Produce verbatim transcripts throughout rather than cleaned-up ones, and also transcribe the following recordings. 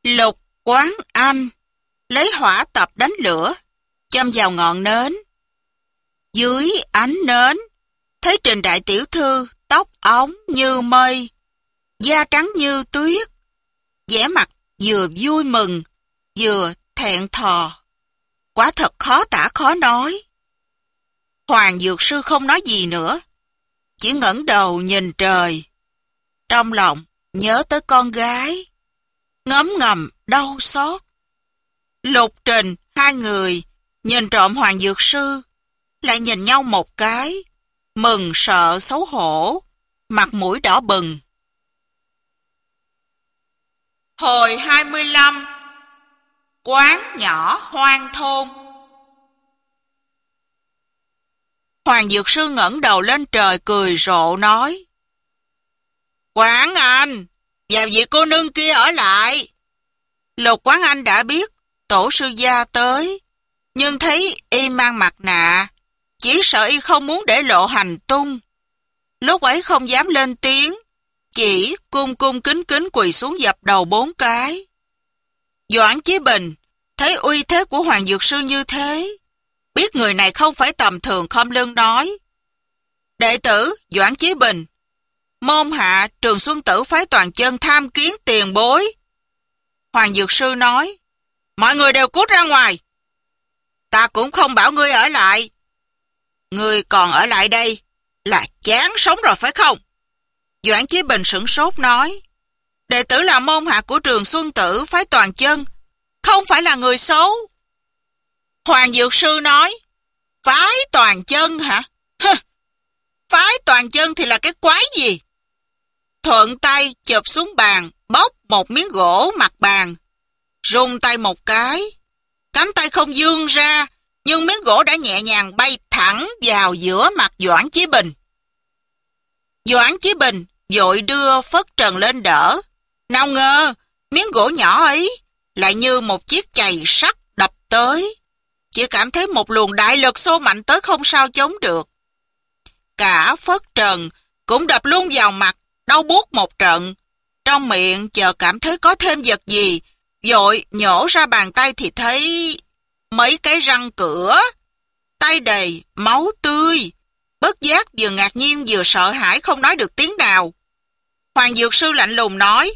Lục Quán Anh lấy hỏa tập đánh lửa, châm vào ngọn nến. Dưới ánh nến, thấy Trình đại tiểu thư tóc óng như mây, da trắng như tuyết, vẻ mặt vừa vui mừng, vừa thẹn thò. Quả thật khó tả khó nói. Hoàng dược sư không nói gì nữa, chỉ ngẩng đầu nhìn trời. Trong lòng nhớ tới con gái, ngấm ngầm đau xót. Lục Trình, hai người nhìn trộm Hoàng dược sư, lại nhìn nhau một cái, mừng sợ xấu hổ, mặt mũi đỏ bừng. Hồi hai mươi lăm. Quán nhỏ hoang thôn. Hoàng dược sư ngẩng đầu lên trời cười rộ nói: Quán Anh, và vị cô nương kia ở lại. Lục Quán Anh đã biết tổ sư gia tới, nhưng thấy y mang mặt nạ, chỉ sợ y không muốn để lộ hành tung. Lúc ấy không dám lên tiếng, chỉ cung cung kính kính quỳ xuống dập đầu bốn cái. Doãn Chí Bình thấy uy thế của Hoàng dược sư như thế, biết người này không phải tầm thường, khom lưng nói: Đệ tử Doãn Chí Bình, môn hạ Trường Xuân Tử phái Toàn Chân tham kiến tiền bối. Hoàng dược sư nói: Mọi người đều cút ra ngoài. Ta cũng không bảo ngươi ở lại. Ngươi còn ở lại đây là chán sống rồi phải không? Doãn Chí Bình sửng sốt nói: Đệ tử là môn hạ của Trường Xuân Tử phái Toàn Chân, không phải là người xấu. Hoàng dược sư nói: Phái Toàn Chân hả? Hừ, phái Toàn Chân thì là cái quái gì? Thuận tay chụp xuống bàn, bóc một miếng gỗ mặt bàn, rung tay một cái, cánh tay không vươn ra, nhưng miếng gỗ đã nhẹ nhàng bay thẳng vào giữa mặt Doãn Chí Bình. Doãn Chí Bình vội đưa phất trần lên đỡ. Nào ngờ miếng gỗ nhỏ ấy lại như một chiếc chày sắt đập tới, chỉ cảm thấy một luồng đại lực xô mạnh tới không sao chống được. Cả phất trần cũng đập luôn vào mặt, đau buốt một trận. Trong miệng chợt cảm thấy có thêm vật gì, vội nhổ ra bàn tay thì thấy mấy cái răng cửa, tay đầy máu tươi. Bất giác vừa ngạc nhiên vừa sợ hãi không nói được tiếng nào. Hoàng dược sư lạnh lùng nói: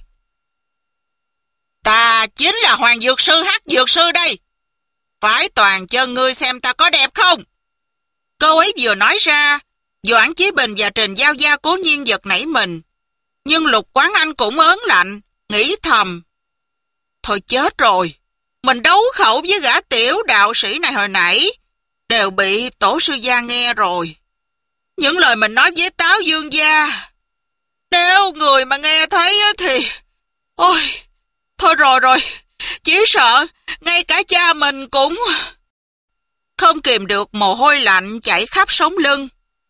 Ta chính là Hoàng dược sư Hắc dược sư đây. Phải Toàn Chân ngươi xem ta có đẹp không? Câu ấy vừa nói ra, Doãn Chí Bình và Trình Giao Gia cố nhiên giật nảy mình. Nhưng Lục Quán Anh cũng ớn lạnh, nghĩ thầm: Thôi chết rồi, mình đấu khẩu với gã tiểu đạo sĩ này hồi nãy, đều bị tổ sư gia nghe rồi. Những lời mình nói với Táo Dương gia, nếu người mà nghe thấy thì... Ôi, thôi rồi rồi, chỉ sợ ngay cả cha mình cũng... Không kìm được mồ hôi lạnh chảy khắp sống lưng.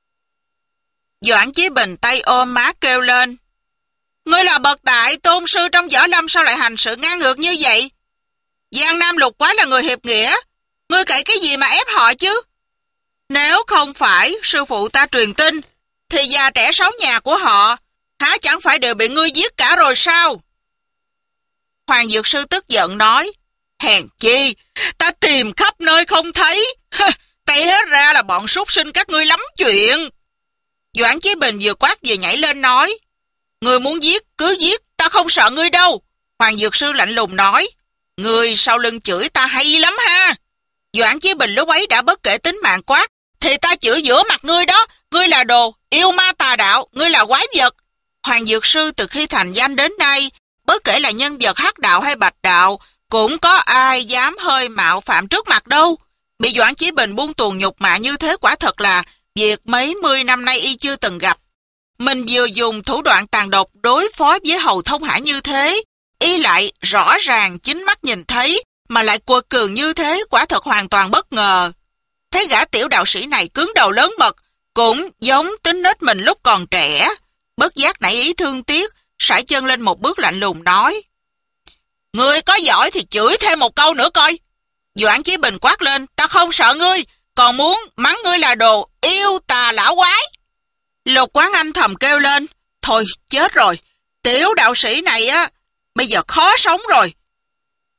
Doãn Chí Bình tay ôm má kêu lên: Ngươi là bậc đại tôn sư trong võ lâm, sao lại hành sự ngang ngược như vậy? Giang Nam Lục Quái là người hiệp nghĩa, ngươi cậy cái gì mà ép họ chứ? Nếu không phải sư phụ ta truyền tin, thì già trẻ sáu nhà của họ há chẳng phải đều bị ngươi giết cả rồi sao? Hoàng dược sư tức giận nói: Hèn chi, ta tìm khắp nơi không thấy. Té ra là bọn súc sinh các ngươi lắm chuyện. Doãn Chí Bình vừa quát vừa nhảy lên nói: Ngươi muốn giết cứ giết, ta không sợ ngươi đâu. Hoàng dược sư lạnh lùng nói: Ngươi sau lưng chửi ta hay lắm ha. Doãn Chí Bình lúc ấy đã bất kể tính mạng quát: Thì ta chửi giữa mặt ngươi đó. Ngươi là đồ yêu ma tà đạo, ngươi là quái vật. Hoàng dược sư từ khi thành danh đến nay, bất kể là nhân vật hắc đạo hay bạch đạo, cũng có ai dám hơi mạo phạm trước mặt đâu. Bị Doãn Chí Bình buông tuồng nhục mạ như thế quả thật là việc mấy mươi năm nay y chưa từng gặp. Mình vừa dùng thủ đoạn tàn độc đối phó với hầu thông hải như thế, y lại rõ ràng chính mắt nhìn thấy, mà lại quật cường như thế, quả thật hoàn toàn bất ngờ. Thấy gã tiểu đạo sĩ này cứng đầu lớn mật, cũng giống tính nết mình lúc còn trẻ. Bất giác nảy ý thương tiếc, sải chân lên một bước lạnh lùng nói: Ngươi có giỏi thì chửi thêm một câu nữa coi. Doãn Chí Bình quát lên: Ta không sợ ngươi, còn muốn mắng ngươi là đồ yêu tà lão quái. Lục Quán Anh thầm kêu lên: Thôi chết rồi, tiểu đạo sĩ này á, bây giờ khó sống rồi.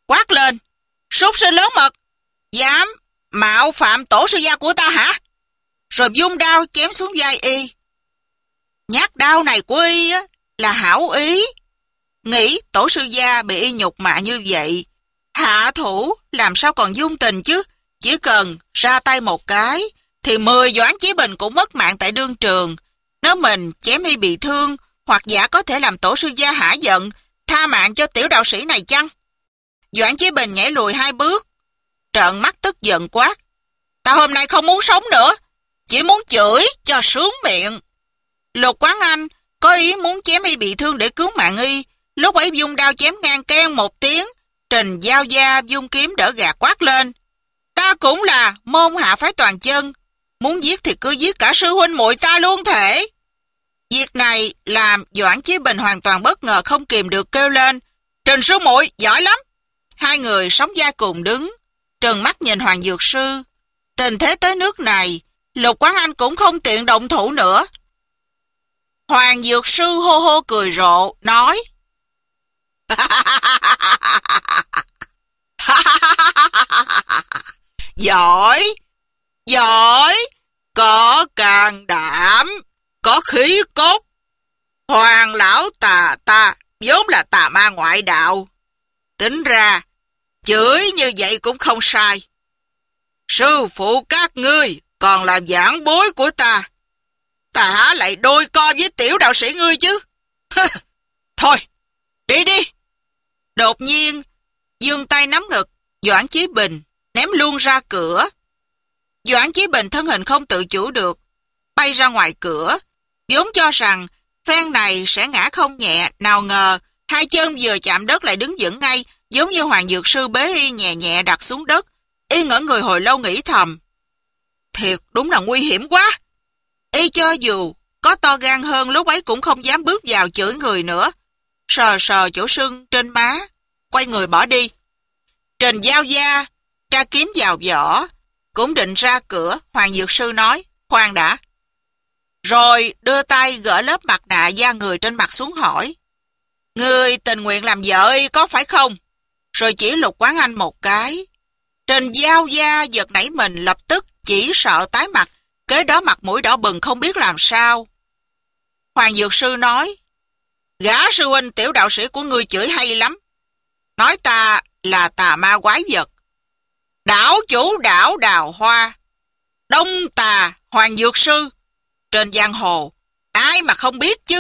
quát lên. Súc sinh lớn mật, dám mạo phạm tổ sư gia của ta hả? Rồi vung đao chém xuống vai y. Nhát đao này của y á, là hảo ý. Nghĩ tổ sư gia bị y nhục mạ như vậy, hạ thủ làm sao còn dung tình chứ. Chỉ cần ra tay một cái thì mười Doãn Chí Bình cũng mất mạng tại đương trường. Nếu mình chém y bị thương, hoặc giả có thể làm tổ sư gia hả giận, tha mạng cho tiểu đạo sĩ này chăng? Doãn Chí Bình nhảy lùi hai bước, trợn mắt tức giận quát. Ta hôm nay không muốn sống nữa, chỉ muốn chửi cho sướng miệng. Lục Quán Anh có ý muốn chém y bị thương để cứu mạng y. Lúc ấy vung đao chém ngang keng một tiếng, Trình Giao Gia vung kiếm đỡ gạt quát lên. Ta cũng là môn hạ phái toàn chân, muốn giết thì cứ giết cả sư huynh muội ta luôn thể. Việc này làm Doãn Chí Bình hoàn toàn bất ngờ, không kìm được kêu lên. Trình sư muội giỏi lắm. Hai người sóng vai cùng đứng, trừng mắt nhìn Hoàng Dược Sư. Tình thế tới nước này, Lục Quán Anh cũng không tiện động thủ nữa. Hoàng Dược Sư hô hô cười rộ, nói. Giỏi, giỏi, có can đảm, có khí cốt. Hoàng lão tà ta vốn là tà ma ngoại đạo. Tính ra, chửi như vậy cũng không sai. Sư phụ các ngươi còn là giảng bối của ta. Ta há lại đôi co với tiểu đạo sĩ ngươi chứ. Thôi, đi đi. Đột nhiên, giương tay nắm ngực, Doãn Chí Bình ném luôn ra cửa. Doãn Chí Bình thân hình không tự chủ được, bay ra ngoài cửa. Vốn cho rằng phen này sẽ ngã không nhẹ, nào ngờ hai chân vừa chạm đất lại đứng vững ngay, giống như Hoàng Dược Sư bế y nhẹ nhẹ đặt xuống đất. Y ngỡ người hồi lâu nghĩ thầm. Thiệt đúng là nguy hiểm quá. Y cho dù có to gan hơn lúc ấy cũng không dám bước vào chửi người nữa. Sờ sờ chỗ sưng trên má, quay người bỏ đi. Trình Giao Gia tra kiếm vào vỏ, cũng định ra cửa. Hoàng Dược Sư nói, khoan đã. Rồi đưa tay gỡ lớp mặt nạ da người trên mặt xuống hỏi. Người tình nguyện làm vợ y có phải không? Rồi chỉ Lục Quán Anh một cái. Trình Giao Gia giật nảy mình, lập tức chỉ sợ tái mặt, kế đó mặt mũi đỏ bừng không biết làm sao. Hoàng Dược Sư nói, gã sư huynh tiểu đạo sĩ của ngươi chửi hay lắm. Nói ta là tà ma quái vật. Đảo chủ đảo Đào Hoa, Đông Tà Hoàng Dược Sư. Trên giang hồ, ai mà không biết chứ.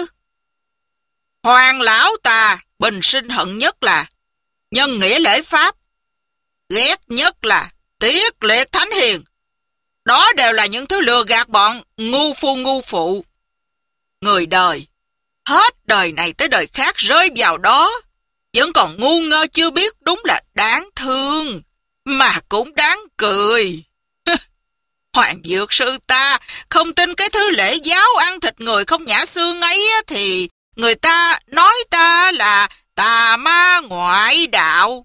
Hoàng lão tà bình sinh hận nhất là nhân nghĩa lễ pháp, ghét nhất là tiết liệt thánh hiền. Đó đều là những thứ lừa gạt bọn ngu phu ngu phụ. Người đời, hết đời này tới đời khác rơi vào đó, vẫn còn ngu ngơ chưa biết, đúng là đáng thương, mà cũng đáng cười. Hoàng Dược Sư ta không tin cái thứ lễ giáo ăn thịt người không nhả xương ấy thì người ta nói ta là tà ma ngoại đạo.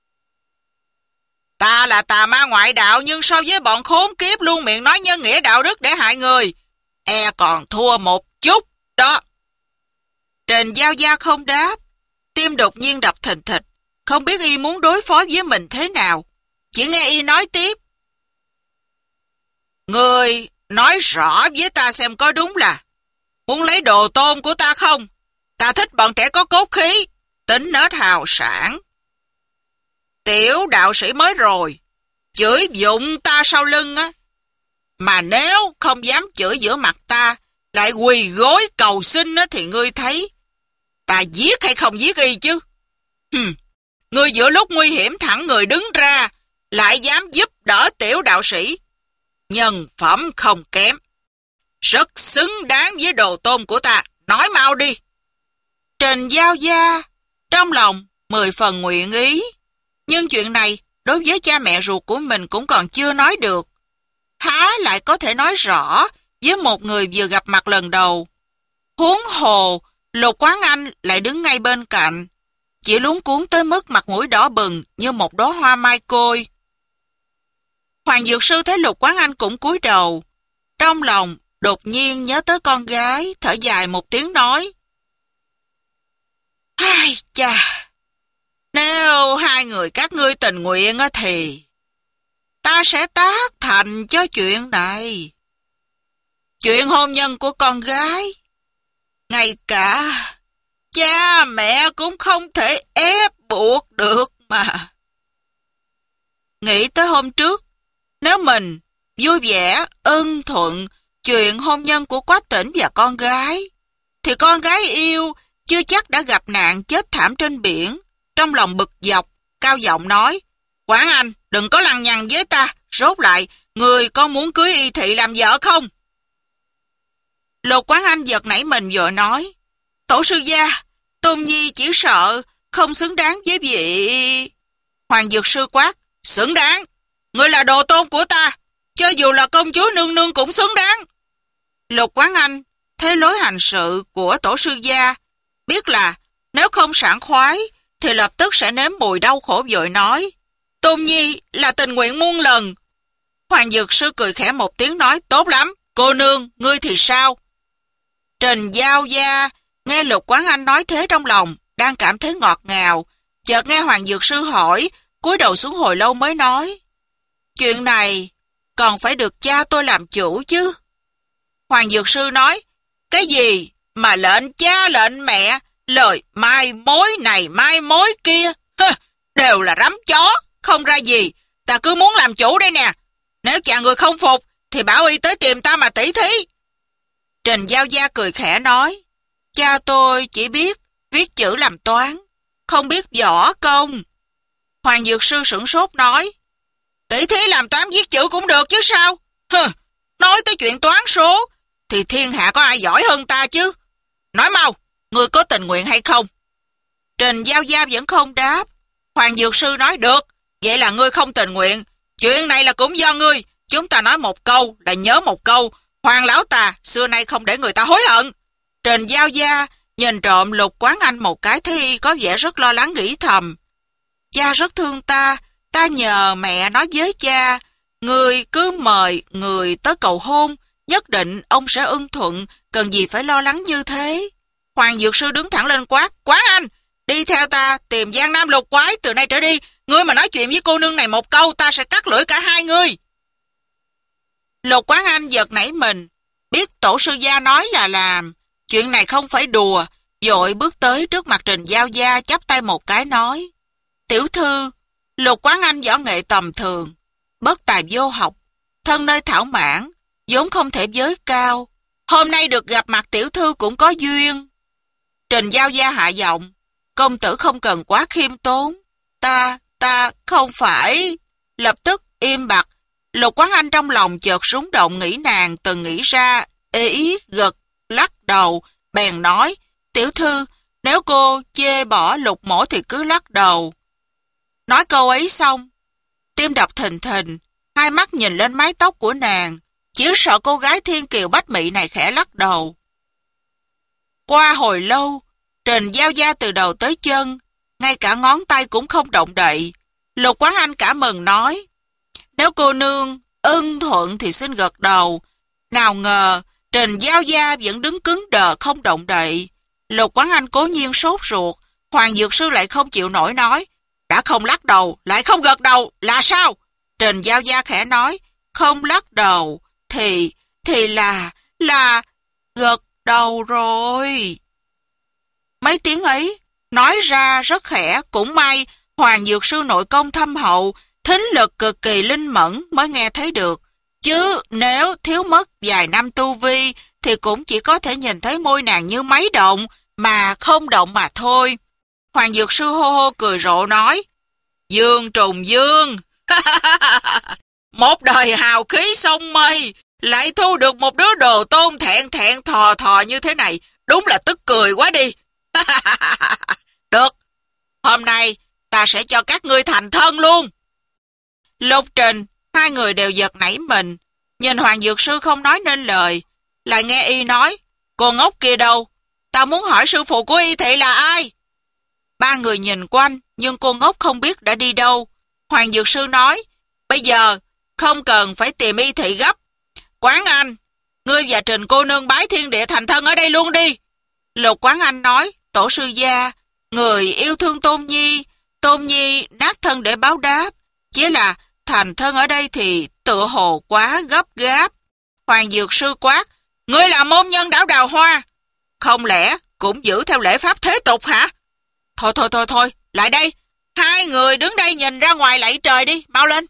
Ta là tà ma ngoại đạo, nhưng so với bọn khốn kiếp luôn miệng nói nhân nghĩa đạo đức để hại người, e còn thua một chút đó. Trình Giao Gia không đáp, tim đột nhiên đập thình thịch, không biết y muốn đối phó với mình thế nào. Chỉ nghe y nói tiếp. Người nói rõ với ta xem có đúng là muốn lấy đồ tôn của ta không? Ta thích bọn trẻ có cốt khí, tính nết hào sản. Tiểu đạo sĩ mới rồi, chửi dụng ta sau lưng á. Mà nếu không dám chửi giữa mặt ta, lại quỳ gối cầu xin á, thì ngươi thấy ta giết hay không giết y chứ? Hừm, ngươi giữa lúc nguy hiểm thẳng người đứng ra, lại dám giúp đỡ tiểu đạo sĩ. Nhân phẩm không kém, rất xứng đáng với đồ tôn của ta. Nói mau đi. Trình Giao Gia trong lòng mười phần nguyện ý, nhưng chuyện này đối với cha mẹ ruột của mình cũng còn chưa nói được. Há lại có thể nói rõ với một người vừa gặp mặt lần đầu. Huống hồ Lục Quán Anh lại đứng ngay bên cạnh, chỉ luống cuống tới mức mặt mũi đỏ bừng như một đóa hoa mai côi. Hoàng Dược Sư thấy Lục Quán Anh cũng cúi đầu, trong lòng đột nhiên nhớ tới con gái, thở dài một tiếng nói. Ai chà, nếu Nếu hai người các ngươi tình nguyện thì ta sẽ tác thành cho chuyện này. Chuyện hôn nhân của con gái, ngay cả cha mẹ cũng không thể ép buộc được mà. Nghĩ tới hôm trước, nếu mình vui vẻ, ưng thuận chuyện hôn nhân của Quách Tĩnh và con gái, thì con gái yêu chưa chắc đã gặp nạn chết thảm trên biển. Trong lòng bực dọc, cao giọng nói, Quán Anh, đừng có lằng nhằng với ta, rốt lại, người có muốn cưới Y Thị làm vợ không? Lục Quán Anh giật nảy mình vội nói, Tổ sư gia, Tôn Nhi chỉ sợ không xứng đáng với vị. Hoàng Dược Sư quát, xứng đáng, ngươi là đồ tôn của ta, cho dù là công chúa nương nương cũng xứng đáng. Lục Quán Anh thấy lối hành sự của tổ sư gia, biết là nếu không sảng khoái thì lập tức sẽ nếm mùi đau khổ, vội nói, Tôn Nhi là tình nguyện muôn lần. Hoàng Dược Sư cười khẽ một tiếng nói, tốt lắm, cô nương, ngươi thì sao? Trình Giao Gia nghe Lục Quán Anh nói thế trong lòng đang cảm thấy ngọt ngào, chợt nghe Hoàng Dược Sư hỏi, cúi đầu xuống hồi lâu mới nói, chuyện này còn phải được cha tôi làm chủ chứ. Hoàng Dược Sư nói, cái gì mà lệnh cha lệnh mẹ, lời mai mối này mai mối kia, hơ, đều là rắm chó, không ra gì, ta cứ muốn làm chủ đây nè. Nếu cha người không phục thì bảo Y tới tìm ta mà tỉ thí. Trình Giao Gia cười khẽ nói, cha tôi chỉ biết viết chữ làm toán, không biết võ công. Hoàng Dược Sư sửng sốt nói, tỉ thí làm toán viết chữ cũng được chứ sao? Hừ, nói tới chuyện toán số thì thiên hạ có ai giỏi hơn ta chứ. Nói mau, ngươi có tình nguyện hay không? Trình Giao Gia vẫn không đáp. Hoàng Dược Sư nói, được, vậy là ngươi không tình nguyện. Chuyện này là cũng do ngươi. Chúng ta nói một câu là nhớ một câu. Hoàng lão ta xưa nay không để người ta hối hận. Trình Giao Gia nhìn trộm Lục Quán Anh một cái, thấy có vẻ rất lo lắng, nghĩ thầm, cha rất thương ta, ta nhờ mẹ nói với cha, người cứ mời người tới cầu hôn, nhất định ông sẽ ưng thuận, cần gì phải lo lắng như thế. Hoàng Dược Sư đứng thẳng lên quát, Quán Anh, đi theo ta tìm Giang Nam Lục Quái, từ nay trở đi, ngươi mà nói chuyện với cô nương này một câu, ta sẽ cắt lưỡi cả hai ngươi. Lục Quán Anh giật nảy mình, biết tổ sư gia nói là làm, chuyện này không phải đùa, vội bước tới trước mặt Trình Giao Gia, chắp tay một cái nói, tiểu thư, Lục Quán Anh võ nghệ tầm thường, bất tài vô học, thân nơi thảo mãn, vốn không thể giới cao, hôm nay được gặp mặt tiểu thư cũng có duyên. Trình Giao Gia hạ giọng, công tử không cần quá khiêm tốn, ta, ta không phải. Lập tức im bặt. Lục Quán Anh trong lòng chợt rúng động, nghĩ nàng từng nghĩ ra, ê ý gật, lắc đầu, bèn nói, tiểu thư, nếu cô chê bỏ Lục mổ thì cứ lắc đầu. Nói câu ấy xong, tim đập thình thình, hai mắt nhìn lên mái tóc của nàng, chỉ sợ cô gái thiên kiều bách mỹ này khẽ lắc đầu. Qua hồi lâu, Trình Giao Gia từ đầu tới chân, ngay cả ngón tay cũng không động đậy. Lục Quán Anh cả mừng nói, nếu cô nương ưng thuận thì xin gật đầu. Nào ngờ Trình Giao Gia vẫn đứng cứng đờ không động đậy. Lục Quán Anh cố nhiên sốt ruột. Hoàng Dược Sư lại không chịu nổi nói, đã không lắc đầu lại không gật đầu là sao? Trình Giao Gia khẽ nói, không lắc đầu thì thì là là gật đầu rồi. Mấy tiếng ấy nói ra rất khẽ, cũng may Hoàng Dược Sư nội công thâm hậu, thính lực cực kỳ linh mẫn mới nghe thấy được. Chứ nếu thiếu mất vài năm tu vi thì cũng chỉ có thể nhìn thấy môi nàng như máy động mà không động mà thôi. Hoàng Dược Sư hô hô cười rộ nói, Dương trùng dương, một đời hào khí sông mây, lại thu được một đứa đồ tôn thẹn thẹn thò thò như thế này, đúng là tức cười quá đi. Được, hôm nay ta sẽ cho các ngươi thành thân luôn. Lục Trình, hai người đều giật nảy mình, nhìn Hoàng Dược Sư không nói nên lời, lại nghe y nói, cô ngốc kia đâu, ta muốn hỏi sư phụ của Y Thị là ai. Ba người nhìn quanh, nhưng cô ngốc không biết đã đi đâu. Hoàng Dược Sư nói, bây giờ không cần phải tìm Y Thị gấp. Quán Anh, ngươi và Trình cô nương bái thiên địa thành thân ở đây luôn đi. Lục Quán Anh nói, tổ sư gia, người yêu thương Tôn Nhi, Tôn Nhi nát thân để báo đáp, chỉ là thành thân ở đây thì tựa hồ quá gấp gáp. Hoàng Dược Sư quát, ngươi là môn nhân đảo Đào Hoa, không lẽ cũng giữ theo lễ pháp thế tục hả? Thôi thôi thôi thôi, lại đây, hai người đứng đây nhìn ra ngoài lạy trời đi, mau lên.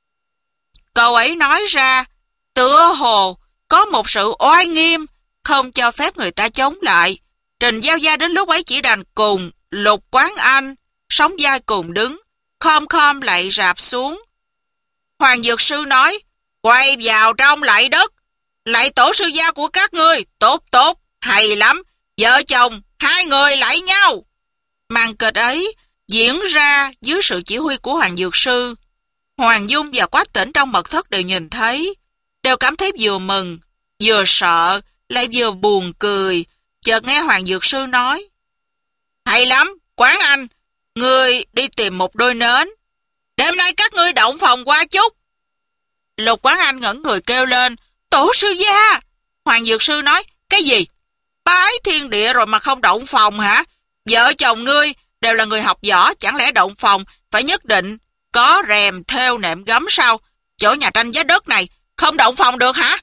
Câu ấy nói ra, tựa hồ có một sự oai nghiêm, không cho phép người ta chống lại. Trình Giao Gia đến lúc ấy chỉ đành cùng Lục Quán Anh, sóng vai cùng đứng, khom khom lạy rạp xuống. Hoàng Dược Sư nói, quay vào trong lạy đất, lạy tổ sư gia của các ngươi, tốt tốt, hay lắm, vợ chồng, hai người lạy nhau. Màn kịch ấy diễn ra dưới sự chỉ huy của Hoàng Dược Sư. Hoàng Dung và Quách Tĩnh trong mật thất đều nhìn thấy, đều cảm thấy vừa mừng, vừa sợ, lại vừa buồn cười. Chợt nghe Hoàng Dược Sư nói, hay lắm, Quán Anh, ngươi đi tìm một đôi nến, đêm nay các ngươi động phòng qua chút. Lục Quán Anh ngẩng người kêu lên, tổ sư gia. Hoàng Dược Sư nói, cái gì? Bái thiên địa rồi mà không động phòng hả? Vợ chồng ngươi đều là người học võ, chẳng lẽ động phòng phải nhất định có rèm thêu nệm gấm sao? Chỗ nhà tranh giá đất này không động phòng được hả?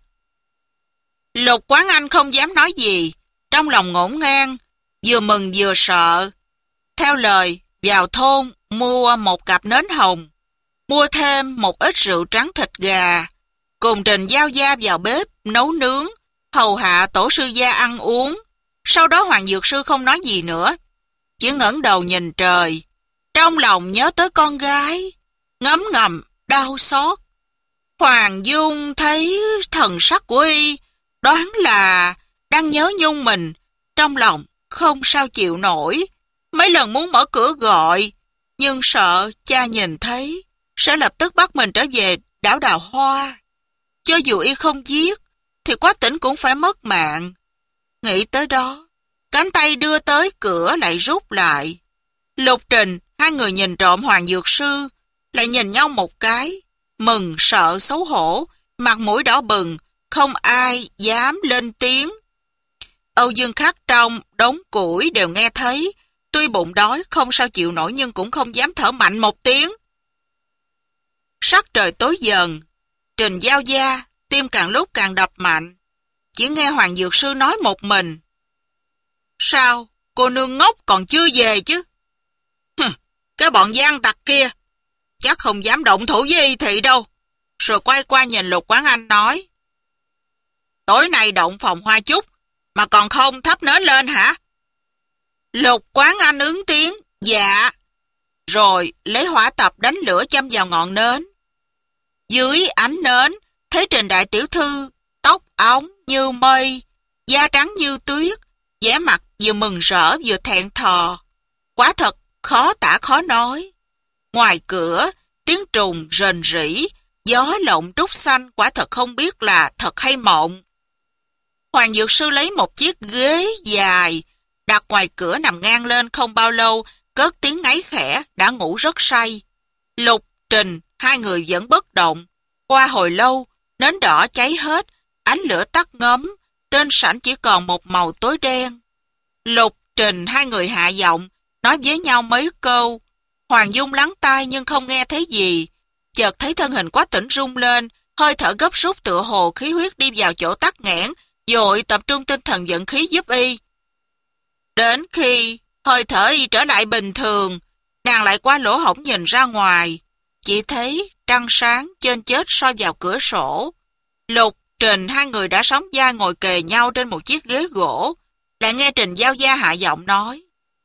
Lục Quán Anh không dám nói gì, trong lòng ngổn ngang, vừa mừng vừa sợ. Theo lời, vào thôn mua một cặp nến hồng, mua thêm một ít rượu trắng thịt gà, cùng Trình Giao Gia vào bếp nấu nướng, hầu hạ tổ sư gia ăn uống. Sau đó Hoàng Dược Sư không nói gì nữa, chỉ ngẩng đầu nhìn trời, trong lòng nhớ tới con gái, ngấm ngầm đau xót. Hoàng Dung thấy thần sắc của y, đoán là đang nhớ nhung mình, trong lòng không sao chịu nổi. Mấy lần muốn mở cửa gọi, nhưng sợ cha nhìn thấy sẽ lập tức bắt mình trở về đảo Đào Hoa. Cho dù y không giết, thì Quách Tĩnh cũng phải mất mạng. Nghĩ tới đó, cánh tay đưa tới cửa lại rút lại. Lục Trình, hai người nhìn trộm Hoàng Dược Sư, lại nhìn nhau một cái, mừng sợ xấu hổ, mặt mũi đỏ bừng, không ai dám lên tiếng. Âu Dương Khắc trong đống củi đều nghe thấy, tuy bụng đói không sao chịu nổi nhưng cũng không dám thở mạnh một tiếng. Sắc trời tối dần, Trình Giao Gia tim càng lúc càng đập mạnh, chỉ nghe Hoàng Dược Sư nói một mình, sao cô nương ngốc còn chưa về chứ? Hừ, cái bọn gian tặc kia chắc không dám động thủ với y thị đâu. Rồi quay qua nhìn Lục Quán Anh nói, tối nay động phòng hoa chút mà còn không thắp nến lên hả? Lục Quán Anh ứng tiếng, dạ. Rồi lấy hỏa tập đánh lửa châm vào ngọn nến. Dưới ánh nến, thấy Trình đại tiểu thư, tóc óng như mây, da trắng như tuyết, vẻ mặt vừa mừng rỡ vừa thẹn thò. Quả thật khó tả khó nói. Ngoài cửa, tiếng trùng rền rỉ, gió lộng trúc xanh, quả thật không biết là thật hay mộng. Hoàng Dược Sư lấy một chiếc ghế dài, đặt ngoài cửa nằm ngang lên, không bao lâu, cất tiếng ngáy khẽ, đã ngủ rất say. Lục, Trình, hai người vẫn bất động. Qua hồi lâu, nến đỏ cháy hết, ánh lửa tắt ngấm, trên sảnh chỉ còn một màu tối đen. Lục, Trình, hai người hạ giọng, nói với nhau mấy câu. Hoàng Dung lắng tai nhưng không nghe thấy gì. Chợt thấy thân hình Quách Tĩnh rung lên, hơi thở gấp rút tựa hồ khí huyết đi vào chỗ tắc nghẽn, vội tập trung tinh thần vận khí giúp y. Đến khi hơi thở y trở lại bình thường, nàng lại qua lỗ hổng nhìn ra ngoài, chỉ thấy trăng sáng trên chết soi vào cửa sổ. Lục, Trình hai người đã sóng vai ngồi kề nhau trên một chiếc ghế gỗ, lại nghe Trình Giao Gia hạ giọng nói,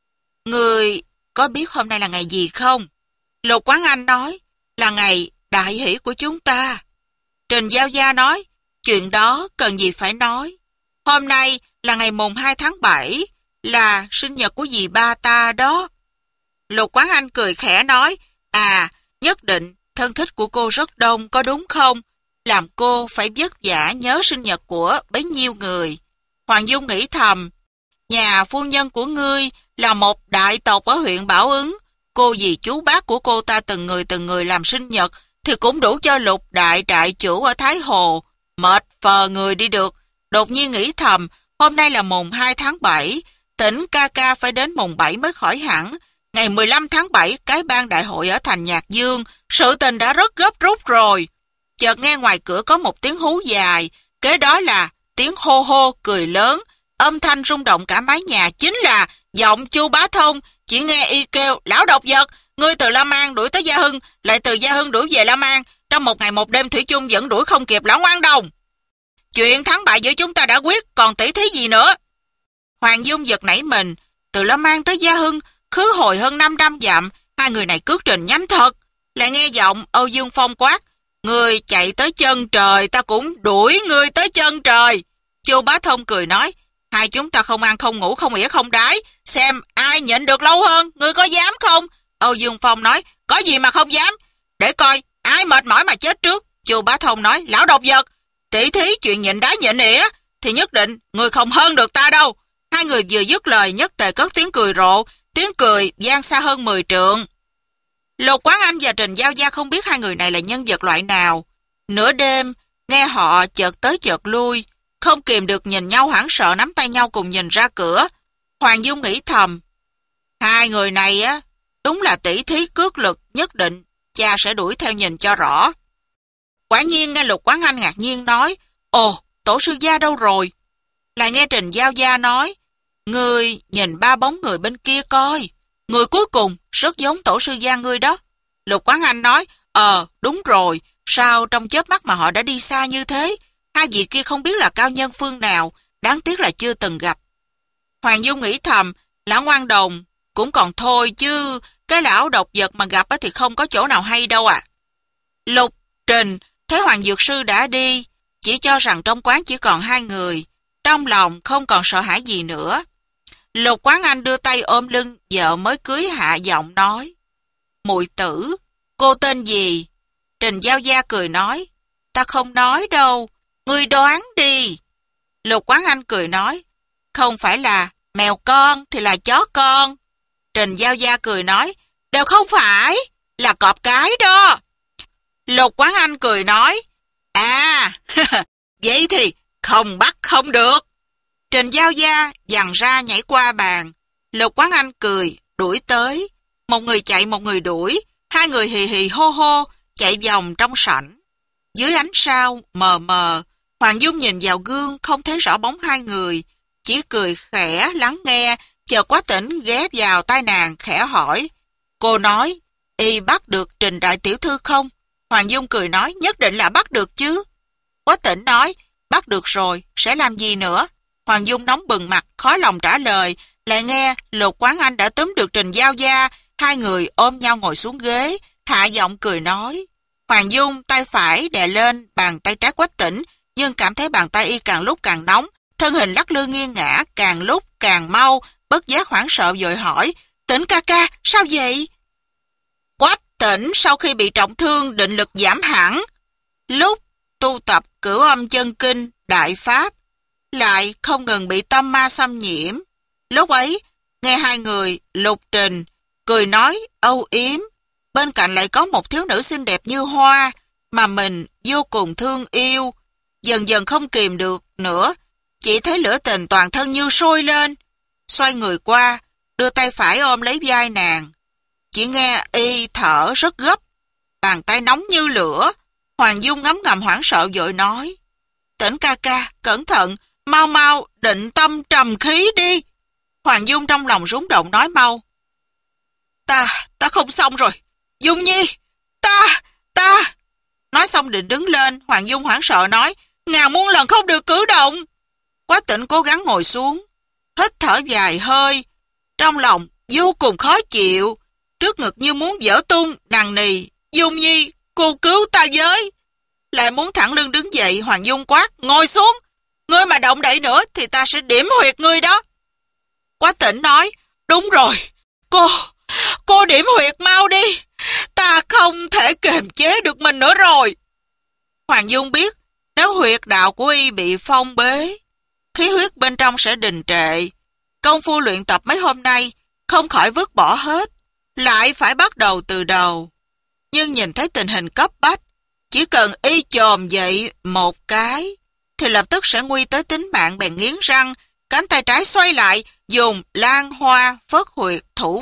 người có biết hôm nay là ngày gì không? Lục Quán Anh nói, là ngày đại hỷ của chúng ta. Trình Giao Gia nói, chuyện đó cần gì phải nói. Hôm nay là ngày mùng hai tháng bảy, là sinh nhật của dì ba ta đó. Lục Quán Anh cười khẽ nói, à, nhất định thân thích của cô rất đông, có đúng không? Làm cô phải vất vả nhớ sinh nhật của bấy nhiêu người. Hoàng Dung nghĩ thầm, nhà phu nhân của ngươi là một đại tộc ở huyện Bảo Ứng. Cô dì chú bác của cô ta từng người từng người làm sinh nhật thì cũng đủ cho Lục đại trại chủ ở Thái Hồ mệt phờ người đi được. Đột nhiên nghĩ thầm, hôm nay là mùng hai tháng bảy, Tĩnh ca ca phải đến mùng bảy mới khỏi hẳn. Ngày mười lăm tháng bảy, cái ban đại hội ở thành Nhạc Dương, sự tình đã rất gấp rút rồi. Chợt nghe ngoài cửa có một tiếng hú dài, kế đó là tiếng hô hô cười lớn, âm thanh rung động cả mái nhà, chính là giọng Chu Bá Thông. Chỉ nghe y kêu: "Lão độc vật, ngươi từ La Mang đuổi tới Gia Hưng, lại từ Gia Hưng đuổi về La Mang, trong một ngày một đêm thủy chung vẫn đuổi không kịp lão ngoan đồng. Chuyện thắng bại giữa chúng ta đã quyết, còn tỷ thí gì nữa?" Hoàng Dung giật nảy mình, từ La Mang tới Gia Hưng, khứ hồi hơn năm trăm dặm, hai người này cước trình nhanh thật. Lại nghe giọng Âu Dương Phong quát: "Ngươi chạy tới chân trời, ta cũng đuổi ngươi tới chân trời." Chu Bá Thông cười nói: "Hai chúng ta không ăn không ngủ không ỉa không đái, xem ai nhịn được lâu hơn, ngươi có dám không?" Âu Dương Phong nói: "Có gì mà không dám, để coi ai mệt mỏi mà chết trước." Chu Bá Thông nói: "Lão độc vật, tỷ thí chuyện nhịn đá nhịn ỉa thì nhất định ngươi không hơn được ta đâu." Hai người vừa dứt lời, nhất tề cất tiếng cười rộ, tiếng cười vang xa hơn mười trượng. Lục Quán Anh và Trình Giao Gia không biết hai người này là nhân vật loại nào. Nửa đêm, nghe họ chợt tới chợt lui, không kìm được nhìn nhau hoảng sợ, nắm tay nhau cùng nhìn ra cửa. Hoàng Dung nghĩ thầm: hai người này á, đúng là tỷ thí cước lực, nhất định cha sẽ đuổi theo nhìn cho rõ. Quả nhiên nghe Lục Quán Anh ngạc nhiên nói: "Ồ, tổ sư gia đâu rồi?" Lại nghe Trình Giao Gia nói: "Ngươi nhìn ba bóng người bên kia coi, người cuối cùng rất giống tổ sư gia ngươi đó." Lục Quán Anh nói: "Ờ, đúng rồi, sao trong chớp mắt mà họ đã đi xa như thế? Hai vị kia không biết là cao nhân phương nào, đáng tiếc là chưa từng gặp." Hoàng Dung nghĩ thầm: lão ngoan đồng cũng còn thôi chứ, cái lão độc vật mà gặp thì không có chỗ nào hay đâu à. Lục Trình thấy Hoàng Dược Sư đã đi, chỉ cho rằng trong quán chỉ còn hai người, trong lòng không còn sợ hãi gì nữa. Lục Quán Anh đưa tay ôm lưng vợ mới cưới, hạ giọng nói: "Muội tử, cô tên gì?" Trình Giao Gia cười nói: "Ta không nói đâu, ngươi đoán đi." Lục Quán Anh cười nói: "Không phải là mèo con thì là chó con." Trình Giao Gia cười nói: "Đều không phải, là cọp cái đó." Lục Quán Anh cười nói: "À, vậy thì không bắt không được." Trình Giao Gia dằn ra nhảy qua bàn. Lục Quán Anh cười đuổi tới, một người chạy một người đuổi, hai người hì hì hô hô chạy vòng trong sảnh. Dưới ánh sao mờ mờ, Hoàng Dung nhìn vào gương không thấy rõ bóng hai người, chỉ cười khẽ lắng nghe. Chợt Quá Tỉnh ghé vào tai nàng khẽ hỏi: "Cô nói y bắt được Trình đại tiểu thư không?" Hoàng Dung cười nói: "Nhất định là bắt được chứ." Quá Tỉnh nói: "Bắt được rồi, sẽ làm gì nữa?" Hoàng Dung nóng bừng mặt, khó lòng trả lời. Lại nghe Lục Quán Anh đã túm được Trình Giao Gia, hai người ôm nhau ngồi xuống ghế, hạ giọng cười nói. Hoàng Dung tay phải đè lên bàn tay trái Quách Tỉnh, nhưng cảm thấy bàn tay y càng lúc càng nóng, thân hình lắc lư nghiêng ngã, càng lúc càng mau, bất giác hoảng sợ vội hỏi: "Tỉnh ca ca, sao vậy?" Quách Tỉnh sau khi bị trọng thương định lực giảm hẳn, lúc tu tập Cửu Âm Chân Kinh Đại Pháp lại không ngừng bị tâm ma xâm nhiễm. Lúc ấy nghe hai người Lục Trình cười nói âu yếm, bên cạnh lại có một thiếu nữ xinh đẹp như hoa mà mình vô cùng thương yêu, dần dần không kìm được nữa, chỉ thấy lửa tình toàn thân như sôi lên. Xoay người qua, đưa tay phải ôm lấy vai nàng, chỉ nghe y thở rất gấp, bàn tay nóng như lửa. Hoàng Dung ngấm ngầm hoảng sợ vội nói: "Tỉnh ca ca, cẩn thận, mau mau định tâm trầm khí đi." Hoàng Dung trong lòng rúng động nói mau: Ta, ta không xong rồi. Dung Nhi, ta, ta. Nói xong định đứng lên, Hoàng Dung hoảng sợ nói: "Ngàn muôn lần không được cử động." Quá Tỉnh cố gắng ngồi xuống, hít thở dài hơi, trong lòng vô cùng khó chịu, trước ngực như muốn vỡ tung, nằng nì: "Dung Nhi, cô cứu ta với." Lại muốn thẳng lưng đứng dậy, Hoàng Dung quát: "Ngồi xuống, ngươi mà động đậy nữa thì ta sẽ điểm huyệt ngươi đó." Quá Tỉnh nói: "Đúng rồi, cô, cô điểm huyệt mau đi, ta không thể kiềm chế được mình nữa rồi." Hoàng Dung biết nếu huyệt đạo của y bị phong bế, khí huyết bên trong sẽ đình trệ. Công phu luyện tập mấy hôm nay không khỏi vứt bỏ hết, lại phải bắt đầu từ đầu. Nhưng nhìn thấy tình hình cấp bách, chỉ cần y chồm dậy một cái thì lập tức sẽ nguy tới tính mạng, bèn nghiến răng, cánh tay trái xoay lại, dùng lan hoa phất huyệt thủ phất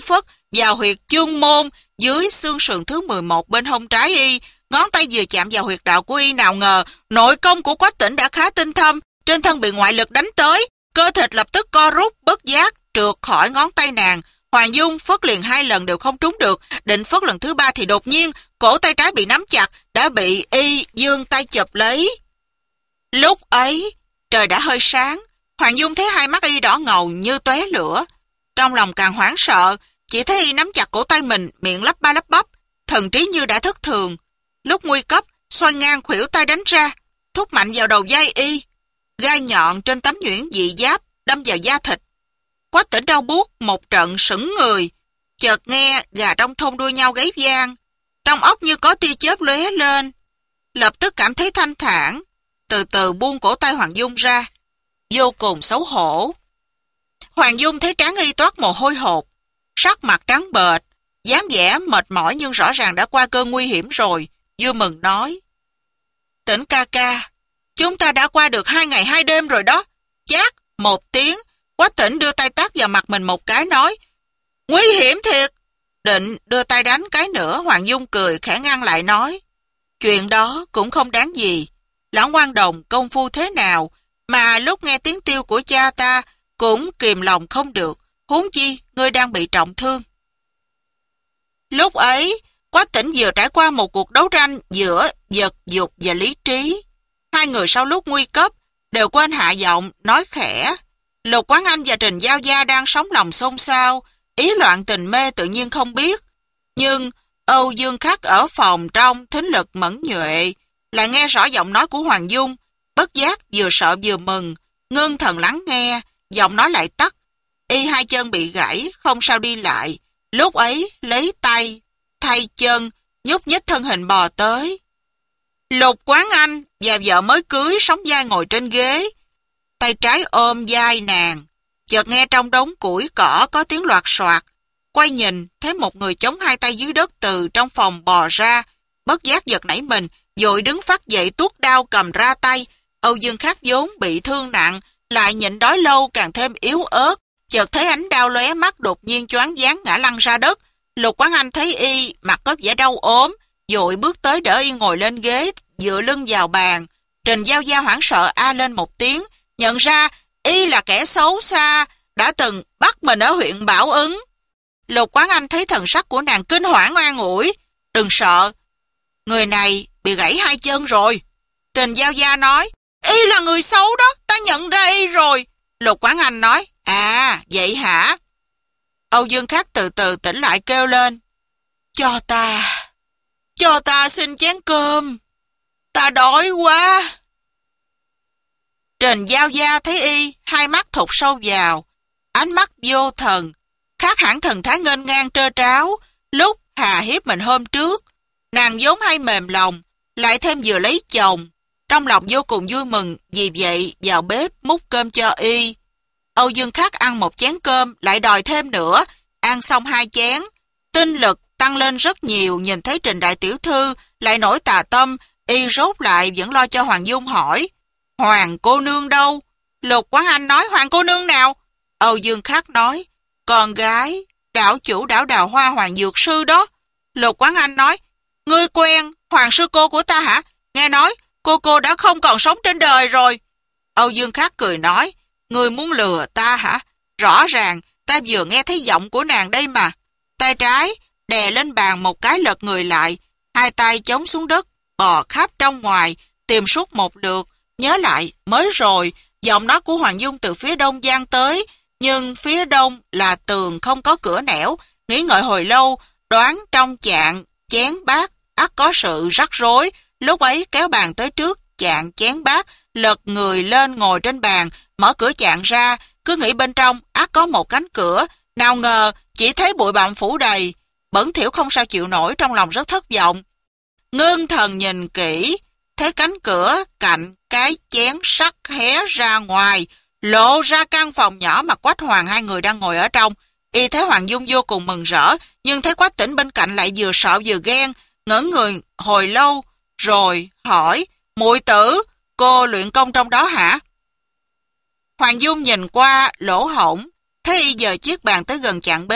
vào huyệt chương môn dưới xương sườn thứ mười một bên hông trái y. Ngón tay vừa chạm vào huyệt đạo của y, nào ngờ nội công của Quách Tĩnh đã khá tinh thâm, trên thân bị ngoại lực đánh tới, cơ thịt lập tức co rút, bất giác trượt khỏi ngón tay nàng. Hoàng Dung phất liền hai lần đều không trúng được, định phất lần thứ ba thì đột nhiên cổ tay trái bị nắm chặt, đã bị y giương tay chụp lấy. Lúc ấy trời đã hơi sáng, Hoàng Dung thấy hai mắt y đỏ ngầu như tóe lửa, trong lòng càng hoảng sợ, chỉ thấy y nắm chặt cổ tay mình, miệng lắp ba lắp bắp, thần trí như đã thất thường. Lúc nguy cấp, xoay ngang khuỷu tay đánh ra, thúc mạnh vào đầu vai y, gai nhọn trên tấm nhuyễn dị giáp đâm vào da thịt. Quách Tĩnh đau buốt một trận sững người, chợt nghe gà trong thôn đua nhau gáy vang, trong óc như có tia chớp lóe lên, lập tức cảm thấy thanh thản, từ từ buông cổ tay Hoàng Dung ra, vô cùng xấu hổ. Hoàng Dung thấy trán y toát mồ hôi hột, sắc mặt trắng bệch, dáng vẻ mệt mỏi nhưng rõ ràng đã qua cơn nguy hiểm rồi, vui mừng nói: Tĩnh ca ca, chúng ta đã qua được hai ngày hai đêm rồi đó. Chát một tiếng, Quách Tĩnh đưa tay tát vào mặt mình một cái, nói: Nguy hiểm thiệt. Định đưa tay đánh cái nữa, Hoàng Dung cười khẽ ngăn lại, nói: Chuyện đó cũng không đáng gì. Lão Quan Đồng công phu thế nào mà lúc nghe tiếng tiêu của cha ta cũng kìm lòng không được, huống chi ngươi đang bị trọng thương. Lúc ấy Quách Tĩnh vừa trải qua một cuộc đấu tranh giữa vật dục và lý trí. Hai người sau lúc nguy cấp đều quên hạ giọng nói khẽ. Lục Quán Anh và Trình Giao Gia đang sống lòng xôn xao, ý loạn tình mê tự nhiên không biết. Nhưng Âu Dương Khắc ở phòng trong thính lực mẫn nhuệ, lại nghe rõ giọng nói của Hoàng Dung, bất giác vừa sợ vừa mừng, ngưng thần lắng nghe, giọng nói lại tắt. Y hai chân bị gãy, không sao đi lại. Lúc ấy lấy tay thay chân, nhúc nhích thân hình bò tới. Lục Quán Anh và vợ mới cưới sóng vai ngồi trên ghế, tay trái ôm vai nàng. Chợt nghe trong đống củi cỏ có tiếng loạt soạt, quay nhìn thấy một người chống hai tay dưới đất từ trong phòng bò ra, bất giác giật nảy mình, vội đứng phát dậy tuốt đao cầm ra tay. Âu Dương Khắc vốn bị thương nặng, lại nhịn đói lâu càng thêm yếu ớt, chợt thấy ánh đao lóe mắt, đột nhiên choáng váng ngã lăn ra đất. Lục Quán Anh thấy y mặt có vẻ đau ốm, vội bước tới đỡ y ngồi lên ghế, dựa lưng vào bàn. Trình Giao Gia hoảng sợ a lên một tiếng, nhận ra y là kẻ xấu xa đã từng bắt mình ở huyện Bảo Ứng. Lục Quán Anh thấy thần sắc của nàng kinh hoảng, an ủi: Đừng sợ, người này bị gãy hai chân rồi. Trình Giao Gia nói: Y là người xấu đó, ta nhận ra y rồi. Lục Quán Anh nói: À, vậy hả? Âu Dương Khắc từ từ tỉnh lại kêu lên: Cho ta, cho ta xin chén cơm, ta đói quá. Trình Giao Gia thấy y, hai mắt thụt sâu vào, ánh mắt vô thần, khác hẳn thần thái nghênh ngang trơ tráo lúc hà hiếp mình hôm trước. Nàng vốn hay mềm lòng, lại thêm vừa lấy chồng, trong lòng vô cùng vui mừng, vì vậy vào bếp múc cơm cho y. Âu Dương Khắc ăn một chén cơm, lại đòi thêm nữa, ăn xong hai chén, tinh lực tăng lên rất nhiều. Nhìn thấy Trình đại tiểu thư lại nổi tà tâm, y rốt lại vẫn lo cho Hoàng Dung, hỏi: Hoàng cô nương đâu? Lục Quán Anh nói: Hoàng cô nương nào? Âu Dương Khắc nói: Con gái đảo chủ đảo Đào Hoa Hoàng dược sư đó. Lục Quán Anh nói: Ngươi quen Hoàng sư cô của ta hả? Nghe nói cô cô đã không còn sống trên đời rồi. Âu Dương Khắc cười nói: Ngươi muốn lừa ta hả? Rõ ràng ta vừa nghe thấy giọng của nàng đây mà. Tay trái đè lên bàn một cái, lật người lại, hai tay chống xuống đất, bò khắp trong ngoài, tìm suốt một lượt, nhớ lại mới rồi giọng nói của Hoàng Dung từ phía đông vang tới, nhưng phía đông là tường không có cửa nẻo. Nghĩ ngợi hồi lâu, đoán trong chạn chén bát ắt có sự rắc rối, lúc ấy kéo bàn tới trước chạn chén bát, lật người lên ngồi trên bàn, mở cửa chạn ra, cứ nghĩ bên trong ắt có một cánh cửa, nào ngờ chỉ thấy bụi bặm phủ đầy, bẩn thỉu không sao chịu nổi, trong lòng rất thất vọng. Ngưng thần nhìn kỹ, thấy cánh cửa cạnh cái chén sắt hé ra ngoài, lộ ra căn phòng nhỏ mà Quách Hoàng hai người đang ngồi ở trong. Y thấy Hoàng Dung vô cùng mừng rỡ, nhưng thấy Quách Tĩnh bên cạnh lại vừa sợ vừa ghen, ngỡ người hồi lâu, rồi hỏi: Muội tử, cô luyện công trong đó hả? Hoàng Dung nhìn qua lỗ hổng, thấy y dời chiếc bàn tới gần chạn bếp,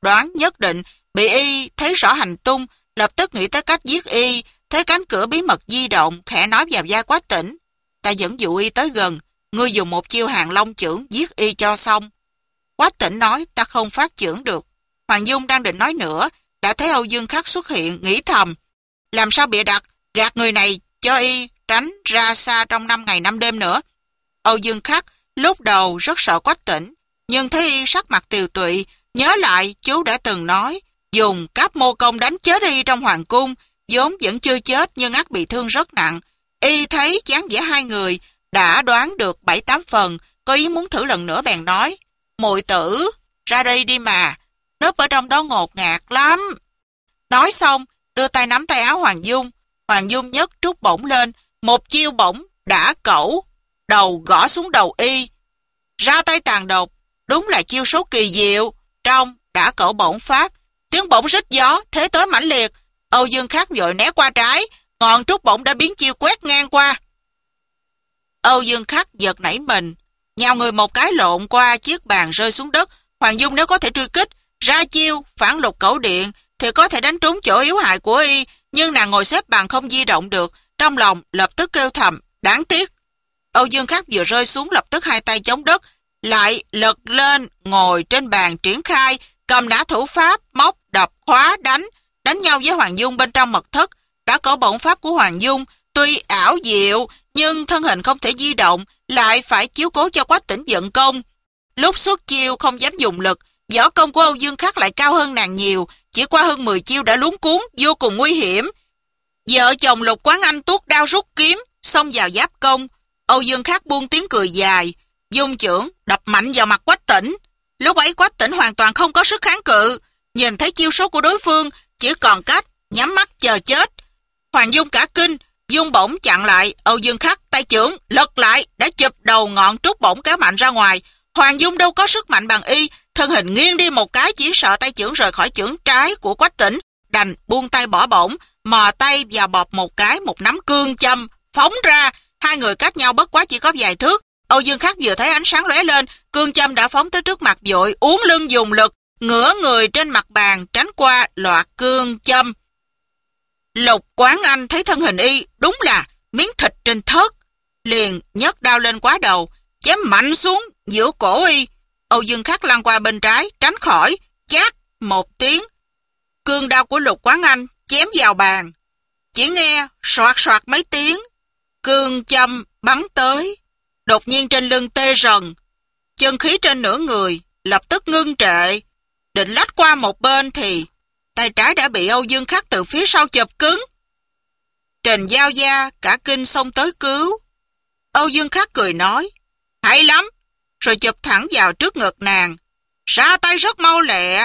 đoán nhất định bị y thấy rõ hành tung, lập tức nghĩ tới cách giết y, thấy cánh cửa bí mật di động, khẽ nói vào vai Quách Tĩnh. Ta dẫn dụ y tới gần, ngươi dùng một chiêu Hàng Long chưởng giết y cho xong. Quách Tĩnh nói, ta không phát chưởng được. Hoàng Dung đang định nói nữa, đã thấy Âu Dương Khắc xuất hiện, nghĩ thầm. Làm sao bịa đặt, gạt người này cho y tránh ra xa trong năm ngày năm đêm nữa. Âu Dương Khắc lúc đầu rất sợ Quách Tĩnh, nhưng thấy y sắc mặt tiều tụy, nhớ lại chú đã từng nói, dùng cáp mô công đánh chết y trong hoàng cung, vốn vẫn chưa chết nhưng ắt bị thương rất nặng. Y thấy dáng vẻ hai người, đã đoán được bảy tám phần, có ý muốn thử lần nữa bèn nói, muội tử, ra đây đi mà, núp ở trong đó ngột ngạt lắm. Nói xong, đưa tay nắm tay áo Hoàng Dung, Hoàng Dung nhấc trút bổng lên, một chiêu bổng đã cẩu, đầu gõ xuống đầu y. Ra tay tàn độc, đúng là chiêu số kỳ diệu, trong đã cẩu bổng pháp, tiếng bổng rít gió, thế tới mãnh liệt. Âu Dương Khắc vội né qua trái, ngọn trút bổng đã biến chiêu quét ngang qua. Âu Dương Khắc giật nảy mình, nhào người một cái lộn qua chiếc bàn rơi xuống đất. Hoàng Dung nếu có thể truy kích, ra chiêu, phản lục cẩu điện, thì có thể đánh trúng chỗ yếu hại của y, nhưng nàng ngồi xếp bằng không di động được, trong lòng lập tức kêu thầm, đáng tiếc. Âu Dương Khắc vừa rơi xuống lập tức hai tay chống đất, lại lật lên, ngồi trên bàn triển khai, cầm nã thủ pháp, móc, đập, khóa, đánh, đánh nhau với Hoàng Dung bên trong mật thất. Đã có bổng pháp của Hoàng Dung, tuy ảo diệu, nhưng thân hình không thể di động, lại phải chiếu cố cho Quách Tĩnh vận công. Lúc xuất chiêu không dám dùng lực, võ công của Âu Dương Khắc lại cao hơn nàng nhiều, chỉ qua hơn mười chiêu đã luống cuốn, vô cùng nguy hiểm. Vợ chồng Lục Quán Anh tuốt đao rút kiếm, xông vào giáp công. Âu Dương Khắc buông tiếng cười dài, dung chưởng đập mạnh vào mặt Quách Tĩnh. Lúc ấy Quách Tĩnh hoàn toàn không có sức kháng cự, nhìn thấy chiêu số của đối phương, chỉ còn cách nhắm mắt chờ chết. Hoàng Dung cả kinh, dung bổng chặn lại. Âu Dương Khắc tay chưởng lật lại, đã chụp đầu ngọn trút bổng kéo mạnh ra ngoài. Hoàng Dung đâu có sức mạnh bằng y, thân hình nghiêng đi một cái, chỉ sợ tay chưởng rời khỏi chưởng trái của Quách Tĩnh, đành buông tay bỏ bổng, mò tay vào bọc một cái, một nắm cương châm phóng ra. Hai người cách nhau bất quá chỉ có vài thước. Âu Dương Khắc vừa thấy ánh sáng lóe lên, cương châm đã phóng tới trước mặt, vội uốn lưng dùng lực, ngửa người trên mặt bàn tránh qua loạt cương châm. Lục Quán Anh thấy thân hình y đúng là miếng thịt trên thớt, liền nhấc đao lên quá đầu, chém mạnh xuống giữa cổ y. Âu Dương Khắc lăn qua bên trái, tránh khỏi, chát một tiếng. Cương đao của Lục Quán Anh chém vào bàn, chỉ nghe soạt soạt mấy tiếng, cương châm bắn tới. Đột nhiên trên lưng tê rần, chân khí trên nửa người lập tức ngưng trệ, định lách qua một bên thì tay trái đã bị Âu Dương Khắc từ phía sau chụp cứng. Trình Giao Gia cả kinh xông tới cứu. Âu Dương Khắc cười nói, hay lắm, rồi chụp thẳng vào trước ngực nàng, ra tay rất mau lẹ,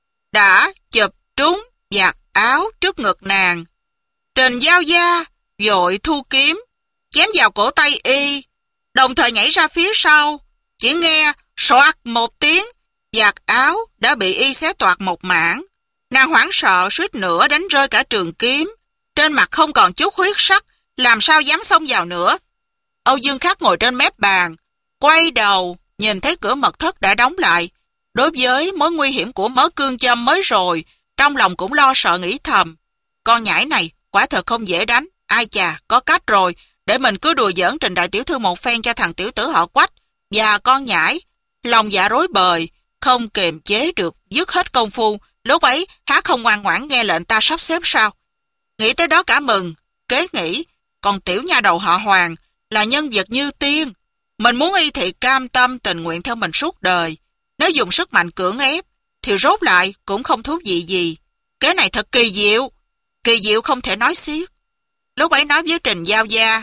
đã chụp trúng vạt áo trước ngực nàng. Trình Giao Gia vội thu kiếm, chém vào cổ tay y, đồng thời nhảy ra phía sau, chỉ nghe soạt một tiếng, vạt áo đã bị y xé toạc một mảng. Nàng hoảng sợ suýt nữa đánh rơi cả trường kiếm, trên mặt không còn chút huyết sắc, làm sao dám xông vào nữa. Âu Dương Khắc ngồi trên mép bàn, quay đầu nhìn thấy cửa mật thất đã đóng lại. Đối với mối nguy hiểm của mớ cương châm mới rồi, trong lòng cũng lo sợ nghĩ thầm, con nhãi này quả thật không dễ đánh. Ai chà, có cách rồi, để mình cứ đùa giỡn Trình đại tiểu thư một phen cho thằng tiểu tử họ Quách và con nhãi. Lòng dạ rối bời, không kiềm chế được, dứt hết công phu. Lúc ấy há không ngoan ngoãn nghe lệnh ta sắp xếp sao? Nghĩ tới đó cả mừng, kế nghĩ, còn tiểu nha đầu họ Hoàng là nhân vật như tiên, mình muốn y thì cam tâm tình nguyện theo mình suốt đời. Nếu dùng sức mạnh cưỡng ép thì rốt lại cũng không thú vị gì. Cái này thật kỳ diệu, kỳ diệu không thể nói xiết. Lúc ấy nói với Trình Giao Gia,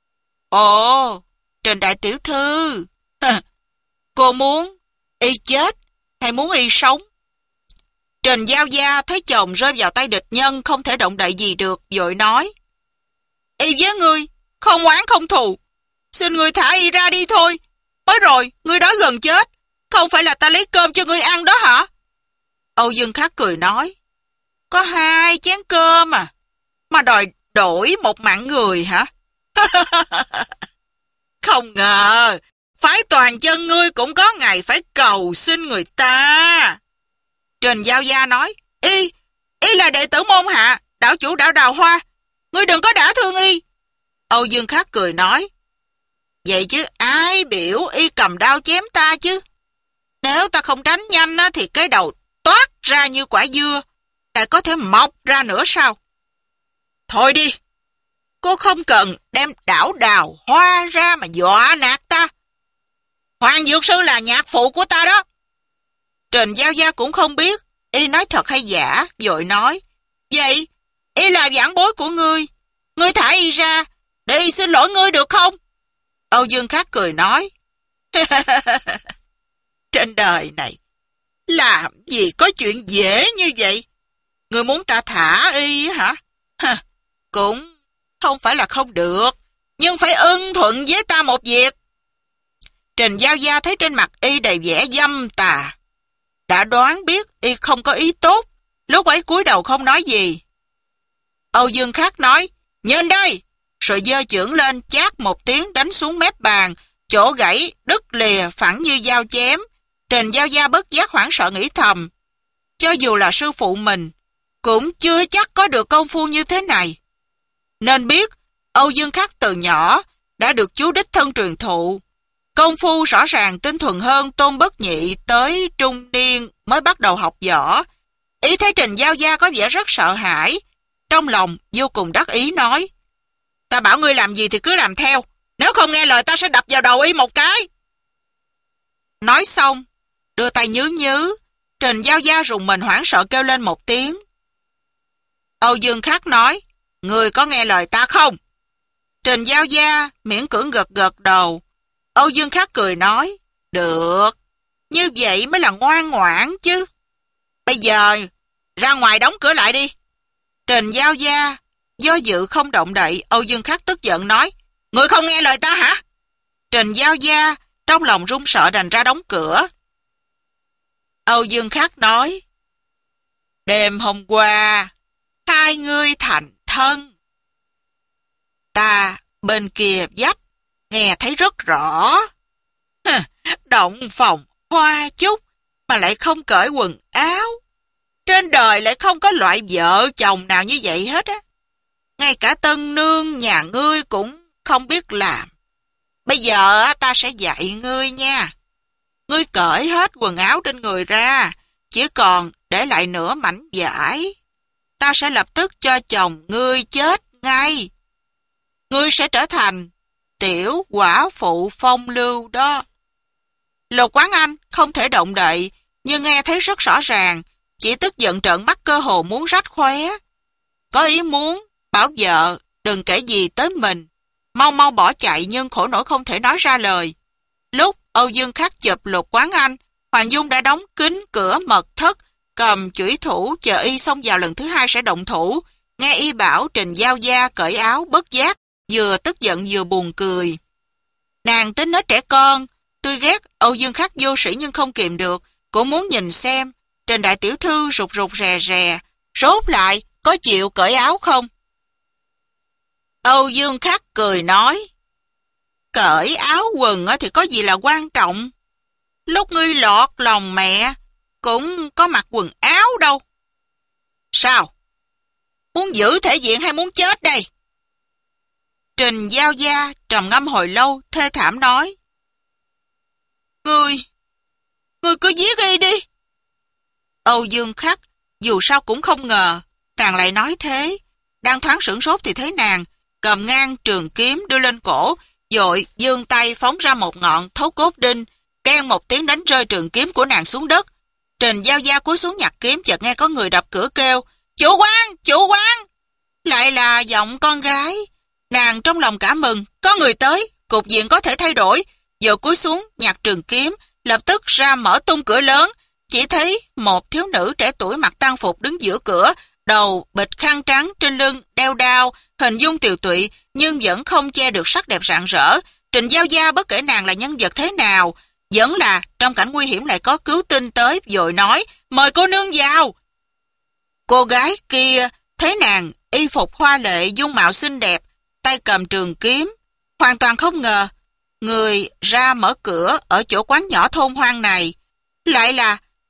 ồ, Trình đại tiểu thư, cô muốn y chết hay muốn y sống? Trình Giao Gia thấy chồng rơi vào tay địch nhân, không thể động đậy gì được, vội nói, y với ngươi không oán không thù, xin ngươi thả y ra đi thôi. Mới rồi ngươi đói gần chết, không phải là ta lấy cơm cho ngươi ăn đó hả? Âu Dương Khắc cười nói, có hai chén cơm à, mà đòi đổi một mạng người hả? Không ngờ phái toàn chân ngươi cũng có ngày phải cầu xin người ta. Trình Giao Gia nói, y, y là đệ tử môn hạ, đảo chủ đảo Đào Hoa, ngươi đừng có đả thương y. Âu Dương Khắc cười nói, vậy chứ ai biểu y cầm đao chém ta chứ? Nếu ta không đánh nhanh á, thì cái đầu toát ra như quả dưa, lại có thể mọc ra nữa sao? Thôi đi, cô không cần đem đảo Đào Hoa ra mà dọa nạt ta. Hoàng Dược Sư là nhạc phụ của ta đó. Trình Giao Gia cũng không biết y nói thật hay giả, vội nói, vậy y là vãn bối của ngươi, ngươi thả y ra để y xin lỗi ngươi được không? Âu Dương Khắc cười nói, trên đời này làm gì có chuyện dễ như vậy? Ngươi muốn ta thả y hả? Hả? Cũng không phải là không được, nhưng phải ưng thuận với ta một việc. Trình Giao Gia thấy trên mặt y đầy vẻ dâm tà, đã đoán biết y không có ý tốt, lúc ấy cúi đầu không nói gì. Âu Dương Khắc nói, nhìn đây, rồi giơ chưởng lên chát một tiếng đánh xuống mép bàn, chỗ gãy đứt lìa phẳng như dao chém. Trình Giao Gia bất giác hoảng sợ nghĩ thầm, cho dù là sư phụ mình cũng chưa chắc có được công phu như thế này. Nên biết Âu Dương Khắc từ nhỏ đã được chú đích thân truyền thụ, công phu rõ ràng tinh thuần hơn Tôn Bất Nhị tới trung niên mới bắt đầu học võ. Ý thấy Trình Giao Gia có vẻ rất sợ hãi, trong lòng vô cùng đắc ý nói, ta bảo ngươi làm gì thì cứ làm theo, nếu không nghe lời ta sẽ đập vào đầu y một cái. Nói xong, đưa tay nhứ nhứ, Trình Giao Gia rùng mình hoảng sợ kêu lên một tiếng. Âu Dương Khắc nói, ngươi có nghe lời ta không? Trình Giao Gia miễn cưỡng gật gật đầu. Âu Dương Khắc cười nói, được, như vậy mới là ngoan ngoãn chứ. Bây giờ, ra ngoài đóng cửa lại đi. Trình Giao Gia do dự không động đậy. Âu Dương Khắc tức giận nói, ngươi không nghe lời ta hả? Trình Giao Gia trong lòng run sợ đành ra đóng cửa. Âu Dương Khắc nói, đêm hôm qua, hai ngươi thành thân. Ta bên kia vách nghe thấy rất rõ. Hừ, động phòng hoa chút mà lại không cởi quần áo. Trên đời lại không có loại vợ chồng nào như vậy hết á. Ngay cả tân nương nhà ngươi cũng không biết làm. Bây giờ ta sẽ dạy ngươi nha. Ngươi cởi hết quần áo trên người ra, chỉ còn để lại nửa mảnh vải. Ta sẽ lập tức cho chồng ngươi chết ngay. Ngươi sẽ trở thành tiểu quả phụ phong lưu đó. Lục Quán Anh không thể động đậy, nhưng nghe thấy rất rõ ràng, chỉ tức giận trợn mắt cơ hồ muốn rách khóe. Có ý muốn bảo vợ đừng kể gì tới mình, mau mau bỏ chạy nhưng khổ nổi không thể nói ra lời. Lúc Âu Dương Khắc chụp Lục Quán Anh, Hoàng Dung đã đóng kín cửa mật thất, cầm chủy thủ chờ y xông vào lần thứ hai sẽ động thủ. Nghe y bảo Trình Giao Gia cởi áo, bất giác vừa tức giận vừa buồn cười. Nàng tính nết trẻ con, tuy ghét Âu Dương Khắc vô sĩ nhưng không kìm được, cũng muốn nhìn xem Trình đại tiểu thư rụt rụt rè rè, rốt lại có chịu cởi áo không? Âu Dương Khắc cười nói, cởi áo quần thì có gì là quan trọng. Lúc ngươi lọt lòng mẹ cũng có mặc quần áo đâu. Sao? Muốn giữ thể diện hay muốn chết đây? Trình Giao Gia trầm ngâm hồi lâu, thê thảm nói, Ngươi, ngươi cứ giết y đi. Âu Dương Khắc dù sao cũng không ngờ nàng lại nói thế. Đang thoáng sửng sốt thì thấy nàng cầm ngang trường kiếm đưa lên cổ, vội giương tay phóng ra một ngọn thấu cốt đinh, keng một tiếng đánh rơi trường kiếm của nàng xuống đất. Trình Giao Gia cúi xuống nhặt kiếm, chợt nghe có người đập cửa kêu, chủ quan, chủ quan. Lại là giọng con gái. Nàng trong lòng cả mừng, có người tới, cục diện có thể thay đổi. Giờ cúi xuống nhặt trường kiếm, lập tức ra mở tung cửa lớn. Chỉ thấy một thiếu nữ trẻ tuổi mặc tang phục đứng giữa cửa, đầu bịch khăn trắng, trên lưng đeo đao, hình dung tiều tụy nhưng vẫn không che được sắc đẹp rạng rỡ. Trình Giao Gia bất kể nàng là nhân vật thế nào, vẫn là trong cảnh nguy hiểm lại có cứu tinh tới, vội nói, mời cô nương vào. Cô gái kia thấy nàng y phục hoa lệ, dung mạo xinh đẹp, tay cầm trường kiếm, hoàn toàn không ngờ người ra mở cửa ở chỗ quán nhỏ thôn hoang này lại là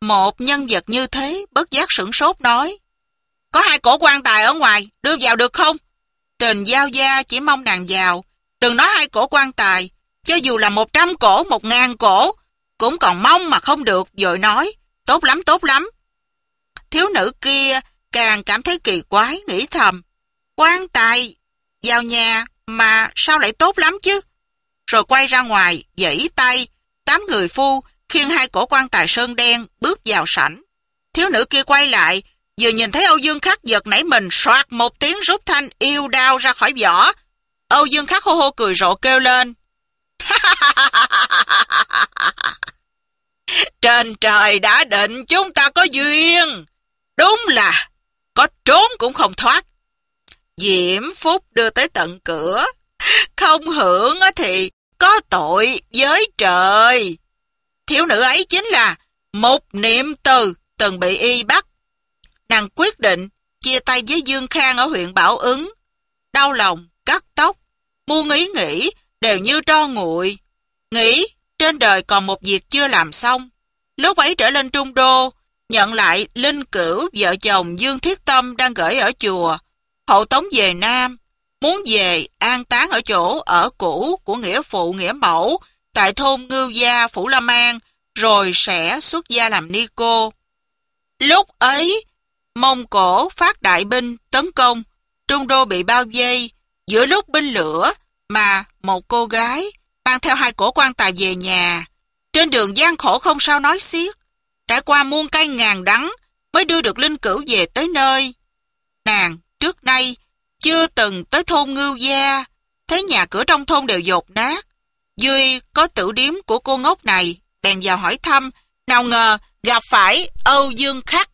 Một nhân vật như thế bất giác sửng sốt nói: "Có hai cổ quan tài ở ngoài, đưa vào được không?" Trình Giao Gia chỉ mong nàng vào. Đừng nói hai cổ quan tài, cho dù là một trăm cổ, một ngàn cổ, cũng còn mong mà không được, vội nói: "Tốt lắm, tốt lắm." Thiếu nữ kia càng cảm thấy kỳ quái, nghĩ thầm: quan tài vào nhà mà sao lại tốt lắm chứ? Rồi quay ra ngoài, giãy tay, tám người phu khiêng hai cổ quan tài sơn đen bước vào sảnh. Thiếu nữ kia quay lại, vừa nhìn thấy Âu Dương Khắc giật nảy mình, soạt một tiếng rút thanh yêu đao ra khỏi vỏ. Âu Dương Khắc hô hô cười rộ kêu lên: "Trên trời đã định chúng ta có duyên, đúng là có trốn cũng không thoát. Diễm phúc đưa tới tận cửa, không hưởng thì có tội với trời." Thiếu nữ ấy chính là Mục Niệm Từ, từng bị y bắt. Nàng quyết định chia tay với Dương Khang ở huyện Bảo Ứng. Đau lòng, cắt tóc, muôn ý nghĩ đều như tro nguội. Nghĩ trên đời còn một việc chưa làm xong. Lúc ấy trở lên Trung Đô, nhận lại Linh Cửu vợ chồng Dương Thiết Tâm đang gửi ở chùa, hộ tống về Nam, muốn về an táng ở chỗ ở cũ của nghĩa phụ nghĩa mẫu tại thôn Ngưu Gia, Phủ Lâm An, rồi sẽ xuất gia làm ni cô. Lúc ấy, Mông Cổ phát đại binh tấn công, Trung Đô bị bao vây. Giữa lúc binh lửa mà một cô gái mang theo hai cổ quan tài về nhà. Trên đường gian khổ không sao nói xiết, trải qua muôn cây ngàn đắng mới đưa được Linh Cửu về tới nơi. Nàng trước nay chưa từng tới thôn Ngưu Gia, thấy nhà cửa trong thôn đều dột nát. Duy có tử điếm của cô ngốc này, bèn vào hỏi thăm, nào ngờ gặp phải Âu Dương Khắc.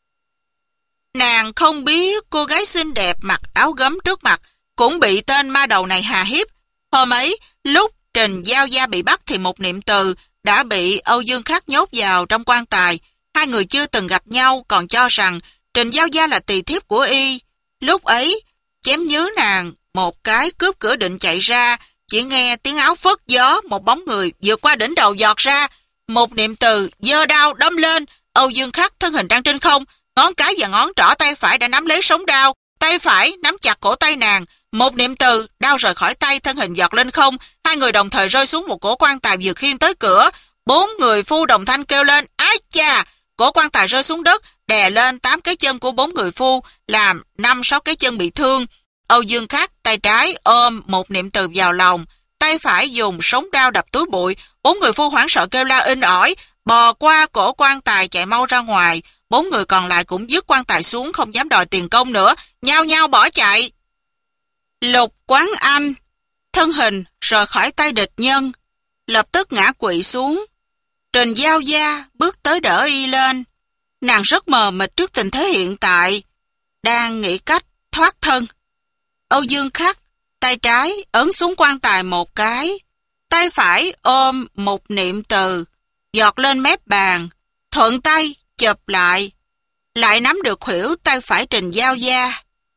Nàng không biết cô gái xinh đẹp mặc áo gấm trước mặt cũng bị tên ma đầu này hà hiếp. Hôm ấy, lúc Trình Giao Gia bị bắt thì Mục Niệm Từ đã bị Âu Dương Khắc nhốt vào trong quan tài. Hai người chưa từng gặp nhau, còn cho rằng Trình Giao Gia là tỳ thiếp của y. Lúc ấy, chém nhứ nàng một cái, cướp cửa định chạy ra, chỉ nghe tiếng áo phất gió, một bóng người vượt qua đỉnh đầu giọt ra. Mục Niệm Từ giơ đao đâm lên. Âu Dương Khắc thân hình đang trên không, ngón cái và ngón trỏ tay phải đã nắm lấy sống đao, tay phải nắm chặt cổ tay nàng. Mục Niệm Từ đao rời khỏi tay, thân hình giọt lên không, hai người đồng thời rơi xuống một cổ quan tài vừa khiêng tới cửa. Bốn người phu đồng thanh kêu lên: "Ái cha!" Cổ quan tài rơi xuống đất, đè lên tám cái chân của bốn người phu, làm năm sáu cái chân bị thương. Âu Dương Khắc tay trái ôm Mục Niệm Từ vào lòng, tay phải dùng sống đao đập túi bụi. Bốn người phu hoảng sợ kêu la inh ỏi, bò qua cổ quan tài chạy mau ra ngoài. Bốn người còn lại cũng dứt quan tài xuống, không dám đòi tiền công nữa, nhao nhao bỏ chạy. Lục Quán Anh thân hình rời khỏi tay địch nhân, lập tức ngã quỵ xuống. Trình Giao Gia bước tới đỡ y lên. Nàng rất mờ mịt trước tình thế hiện tại, đang nghĩ cách thoát thân. Âu Dương Khắc tay trái ấn xuống quan tài một cái, tay phải ôm Mục Niệm Từ giọt lên mép bàn, thuận tay chụp lại, lại nắm được khuỷu tay phải Trình Giao Gia.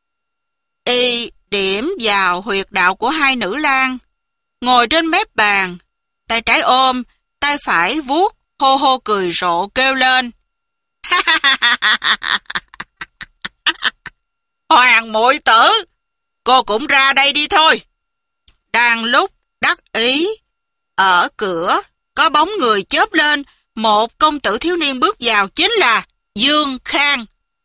Y điểm vào huyệt đạo của hai nữ lang, ngồi trên mép bàn, tay trái ôm, tay phải vuốt, hô hô cười rộ kêu lên: "Hoàng muội tử, cô cũng ra đây đi thôi." Đang lúc đắc ý, ở cửa có bóng người chớp lên, một công tử thiếu niên bước vào, chính là Dương Khang.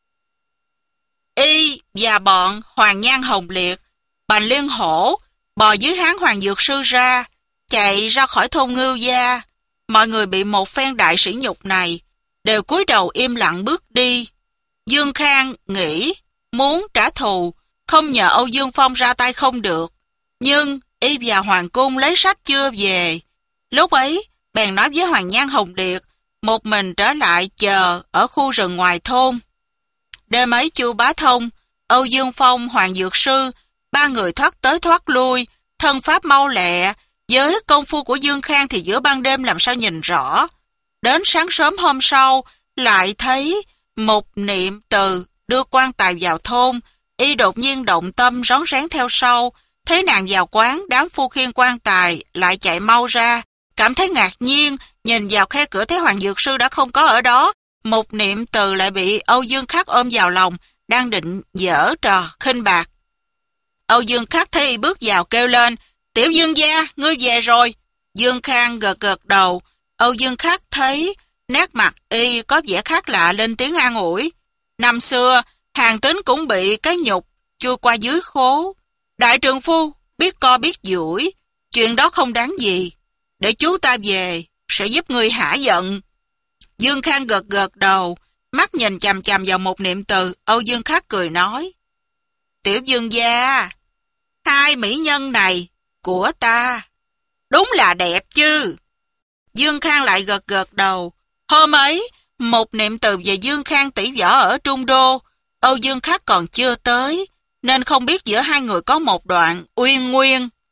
Y và bọn Hoàng Nhan Hồng Liệt, Bành Liên Hổ bò dưới hán Hoàng Dược Sư ra, chạy ra khỏi thôn Ngưu Gia. Mọi người bị một phen đại sỉ nhục này đều cúi đầu im lặng bước đi. Dương Khang nghĩ muốn trả thù, không nhờ Âu Dương Phong ra tay không được, nhưng y và Hoàng Cung lấy sách chưa về. Lúc ấy bèn nói với Hoàng Nhan Hồng Liệt một mình trở lại chờ ở khu rừng ngoài thôn. Đêm ấy Chu Bá Thông, Âu Dương Phong, Hoàng Dược Sư, ba người thoát tới thoát lui, thân pháp mau lẹ. Với công phu của Dương Khang thì giữa ban đêm làm sao nhìn rõ. Đến sáng sớm hôm sau, lại thấy Mục Niệm Từ đưa quan tài vào thôn. Y đột nhiên động tâm rón rén theo sau, thấy nàng vào quán, đám phu khiêng quan tài lại chạy mau ra, cảm thấy ngạc nhiên, nhìn vào khe cửa thấy Hoàng Dược Sư đã không có ở đó, Một Niệm Từ lại bị Âu Dương Khắc ôm vào lòng, đang định giở trò khinh bạc. Âu Dương Khắc thấy y bước vào kêu lên, Tiểu Dương gia, ngươi về rồi. Dương Khang gật gật đầu. Âu Dương Khắc thấy nét mặt y có vẻ khác lạ, lên tiếng an ủi. Năm xưa, Hàn Tín cũng bị cái nhục chui qua dưới khố. Đại trượng phu biết co biết duỗi, chuyện đó không đáng gì. Để chú ta về sẽ giúp ngươi hả giận. Dương Khang gật gật đầu, mắt nhìn chằm chằm vào Một Niệm Từ. Âu Dương Khắc cười nói, Tiểu Dương gia, hai mỹ nhân này của ta đúng là đẹp chứ. Dương Khang lại gật gật đầu. Hôm ấy, Một Niệm Từ và Dương Khang tỷ võ ở Trung Đô. Âu Dương Khắc còn chưa tới, nên không biết giữa hai người có một đoạn uyên nguyên.